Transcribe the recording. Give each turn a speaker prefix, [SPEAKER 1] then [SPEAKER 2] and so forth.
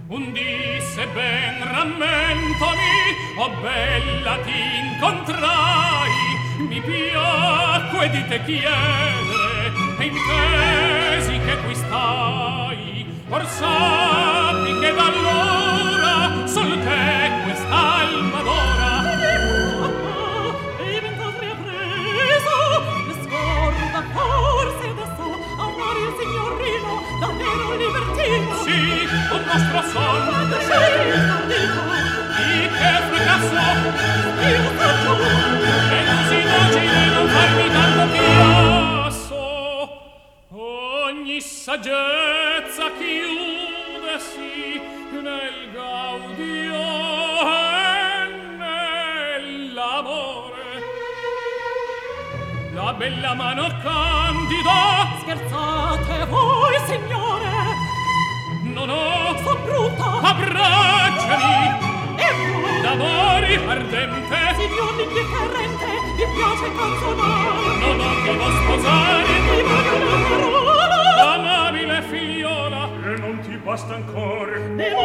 [SPEAKER 1] un disse ben rammentami, oh bella t'incontrai, mi piacque di te chiedere, e intesi che qui stai, or sappi che d'allora sol te quest'alma d'ora.
[SPEAKER 2] E vent'altri ha preso, le scorda forse adesso amare il signorino, davvero libertino.
[SPEAKER 1] Sì, un nostro son.
[SPEAKER 2] Quando scegli il stardito,
[SPEAKER 1] di che fracasso
[SPEAKER 2] io faccio,
[SPEAKER 1] e così docile non farmi tanto chiasso. Ogni saggezza chiudesi nel gaudio e nell'amore. La bella mano candida,
[SPEAKER 2] scherzate voi, signore,
[SPEAKER 1] non ho,
[SPEAKER 2] so brutta,
[SPEAKER 1] abbracciami,
[SPEAKER 2] e voi,
[SPEAKER 1] d'amore ardente,
[SPEAKER 2] signor l'indifferente, mi piace canzonare,
[SPEAKER 1] non ho che lo sposare,
[SPEAKER 2] mi voglio una parola,
[SPEAKER 1] amabile figliola,
[SPEAKER 3] e non ti basta ancora,
[SPEAKER 2] mi